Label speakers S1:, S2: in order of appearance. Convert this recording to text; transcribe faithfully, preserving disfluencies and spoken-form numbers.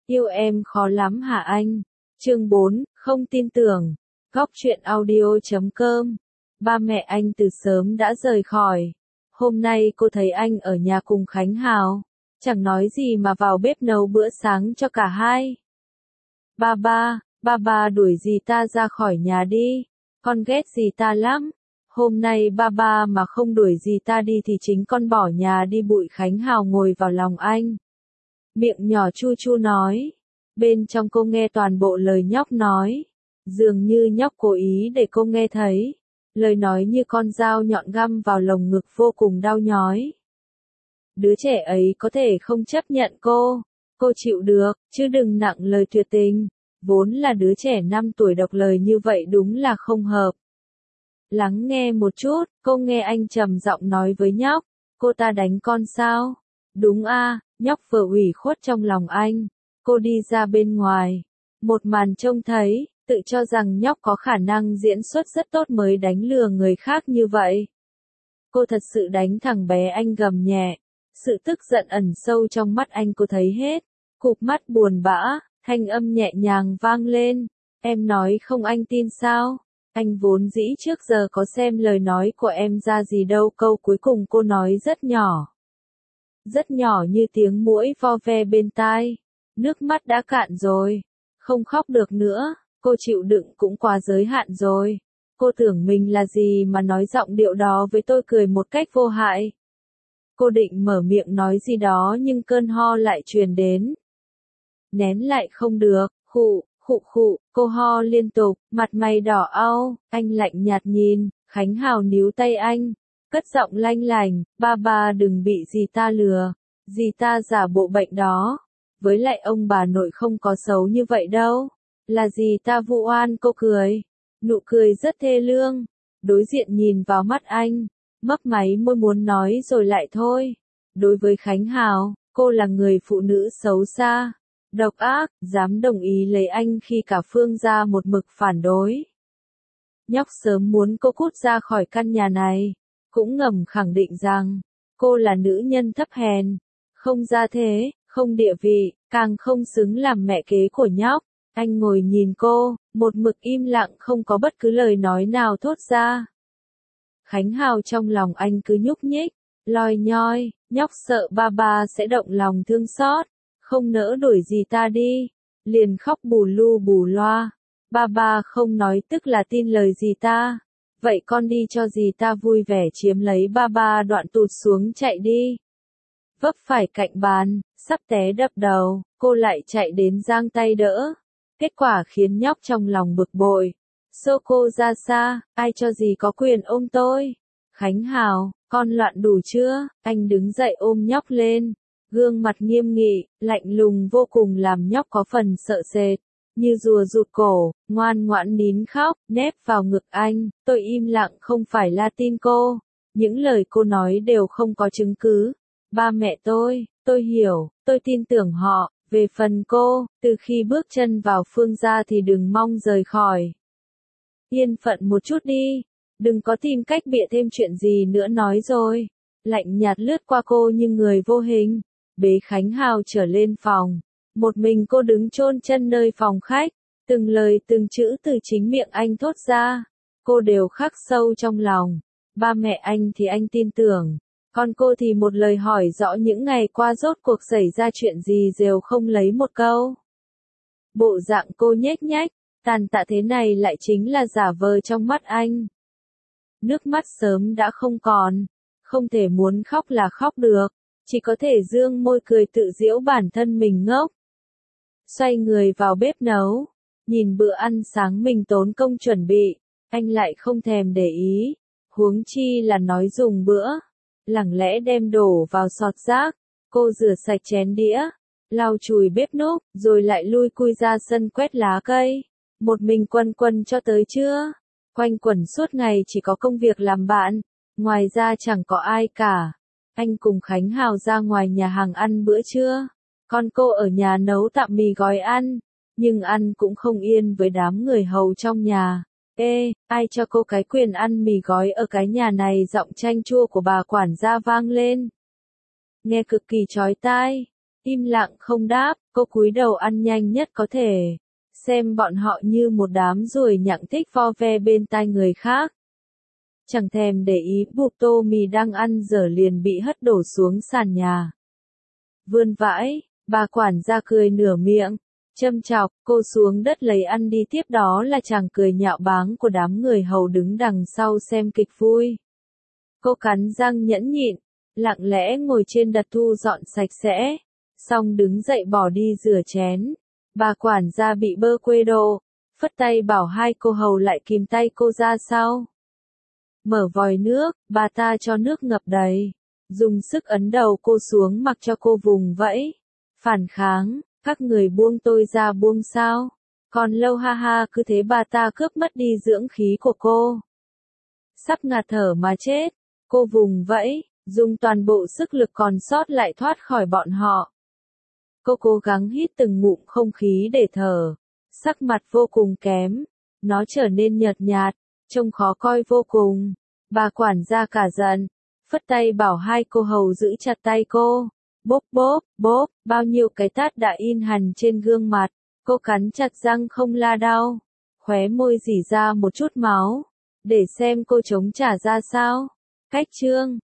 S1: Yêu em khó lắm hả anh? Chương bốn, không tin tưởng. Góc truyện audio chấm com. Ba mẹ anh từ sớm đã rời khỏi. Hôm nay cô thấy anh ở nhà cùng Khánh Hào. Chẳng nói gì mà vào bếp nấu bữa sáng cho cả hai. Ba ba, ba ba đuổi dì ta ra khỏi nhà đi. Con ghét dì ta lắm. Hôm nay ba ba mà không đuổi dì ta đi thì chính con bỏ nhà đi. Bụi Khánh Hào ngồi vào lòng anh. Miệng nhỏ chu chu nói. Bên trong cô nghe toàn bộ lời nhóc nói. Dường như nhóc cố ý để cô nghe thấy. Lời nói như con dao nhọn găm vào lồng ngực vô cùng đau nhói. Đứa trẻ ấy có thể không chấp nhận cô. Cô chịu được, chứ đừng nặng lời tuyệt tình. Vốn là đứa trẻ năm tuổi độc lời như vậy đúng là không hợp. Lắng nghe một chút, cô nghe anh trầm giọng nói với nhóc. Cô ta đánh con sao? Đúng a, nhóc vừa ủy khuất trong lòng anh. Cô đi ra bên ngoài. Một màn trông thấy, tự cho rằng nhóc có khả năng diễn xuất rất tốt mới đánh lừa người khác như vậy. Cô thật sự đánh thằng bé, anh gầm nhẹ. Sự tức giận ẩn sâu trong mắt anh cô thấy hết. Cụp mắt buồn bã, thanh âm nhẹ nhàng vang lên. Em nói không anh tin sao? Anh vốn dĩ trước giờ có xem lời nói của em ra gì đâu. Câu cuối cùng cô nói rất nhỏ. Rất nhỏ như tiếng muỗi vo ve bên tai. Nước mắt đã cạn rồi. Không khóc được nữa. Cô chịu đựng cũng quá giới hạn rồi. Cô tưởng mình là gì mà nói giọng điệu đó với tôi, cười một cách vô hại. Cô định mở miệng nói gì đó nhưng cơn ho lại truyền đến. Nén lại không được, khụ, khụ khụ, cô ho liên tục, mặt mày đỏ au, anh lạnh nhạt nhìn, Khánh Hào níu tay anh, cất giọng lanh lành, ba ba đừng bị dì ta lừa, dì ta giả bộ bệnh đó, với lại ông bà nội không có xấu như vậy đâu, là dì ta vu oan. Cô cười, nụ cười rất thê lương, đối diện nhìn vào mắt anh, mấp máy môi muốn nói rồi lại thôi. Đối với Khánh Hào, cô là người phụ nữ xấu xa, độc ác, dám đồng ý lấy anh khi cả Phương gia một mực phản đối. Nhóc sớm muốn cô cút ra khỏi căn nhà này, cũng ngầm khẳng định rằng, cô là nữ nhân thấp hèn, không gia thế, không địa vị, càng không xứng làm mẹ kế của nhóc. Anh ngồi nhìn cô, một mực im lặng không có bất cứ lời nói nào thốt ra. Khánh Hào trong lòng anh cứ nhúc nhích, loi nhoi, nhóc sợ ba ba sẽ động lòng thương xót, không nỡ đuổi dì ta đi, liền khóc bù lu bù loa. Ba ba không nói tức là tin lời dì ta, vậy con đi cho dì ta vui vẻ chiếm lấy ba ba. Đoạn tụt xuống chạy đi. Vấp phải cạnh bàn, sắp té đập đầu, cô lại chạy đến giang tay đỡ. Kết quả khiến nhóc trong lòng bực bội. Xô cô ra xa, ai cho dì có quyền ôm tôi? Khánh Hào, con loạn đủ chưa? Anh đứng dậy ôm nhóc lên. Gương mặt nghiêm nghị, lạnh lùng vô cùng làm nhóc có phần sợ sệt. Như rùa rụt cổ, ngoan ngoãn nín khóc, nép vào ngực anh. Tôi im lặng không phải là tin cô. Những lời cô nói đều không có chứng cứ. Ba mẹ tôi, tôi hiểu, tôi tin tưởng họ. Về phần cô, từ khi bước chân vào Phương gia thì đừng mong rời khỏi. Yên phận một chút đi, đừng có tìm cách bịa thêm chuyện gì nữa nói rồi. Lạnh nhạt lướt qua cô như người vô hình, bế Khánh Hào trở lên phòng. Một mình cô đứng chôn chân nơi phòng khách, từng lời từng chữ từ chính miệng anh thốt ra, cô đều khắc sâu trong lòng. Ba mẹ anh thì anh tin tưởng. Còn cô thì một lời hỏi rõ những ngày qua rốt cuộc xảy ra chuyện gì đều không lấy một câu. Bộ dạng cô nhếch nhách, tàn tạ thế này lại chính là giả vờ trong mắt anh. Nước mắt sớm đã không còn, không thể muốn khóc là khóc được, chỉ có thể dương môi cười tự giễu bản thân mình ngốc. Xoay người vào bếp nấu, nhìn bữa ăn sáng mình tốn công chuẩn bị, anh lại không thèm để ý, huống chi là nói dùng bữa. Lẳng lẽ đem đổ vào sọt rác, cô rửa sạch chén đĩa, lau chùi bếp núc, rồi lại lui cui ra sân quét lá cây. Một mình quần quần cho tới trưa, quanh quẩn suốt ngày chỉ có công việc làm bạn, ngoài ra chẳng có ai cả. Anh cùng Khánh Hào ra ngoài nhà hàng ăn bữa trưa, còn cô ở nhà nấu tạm mì gói ăn, nhưng ăn cũng không yên với đám người hầu trong nhà. Ê, ai cho cô cái quyền ăn mì gói ở cái nhà này? Giọng chanh chua của bà quản gia vang lên. Nghe cực kỳ chói tai. Im lặng không đáp, cô cúi đầu ăn nhanh nhất có thể. Xem bọn họ như một đám ruồi nhặng thích vo ve bên tai người khác. Chẳng thèm để ý bụp tô mì đang ăn dở liền bị hất đổ xuống sàn nhà. Vươn vãi, bà quản gia cười nửa miệng, châm chọc, cô xuống đất lấy ăn đi, tiếp đó là chàng cười nhạo báng của đám người hầu đứng đằng sau xem kịch vui. Cô cắn răng nhẫn nhịn, lặng lẽ ngồi trên đặt thu dọn sạch sẽ, xong đứng dậy bỏ đi rửa chén. Bà quản gia bị bơ quê đồ, phất tay bảo hai cô hầu lại kìm tay cô ra sau. Mở vòi nước, bà ta cho nước ngập đầy, dùng sức ấn đầu cô xuống mặc cho cô vùng vẫy. Phản kháng, các người buông tôi ra, buông sao? Còn lâu, ha ha, cứ thế bà ta cướp mất đi dưỡng khí của cô. Sắp ngạt thở mà chết, cô vùng vẫy, dùng toàn bộ sức lực còn sót lại thoát khỏi bọn họ. Cô cố gắng hít từng ngụm không khí để thở, sắc mặt vô cùng kém, nó trở nên nhợt nhạt, trông khó coi vô cùng. Bà quản gia cả giận, phất tay bảo hai cô hầu giữ chặt tay cô. Bốp bốp, bốp, bao nhiêu cái tát đã in hằn trên gương mặt, cô cắn chặt răng không la đau, khóe môi rỉ ra một chút máu, để xem cô chống trả ra sao. Cách chương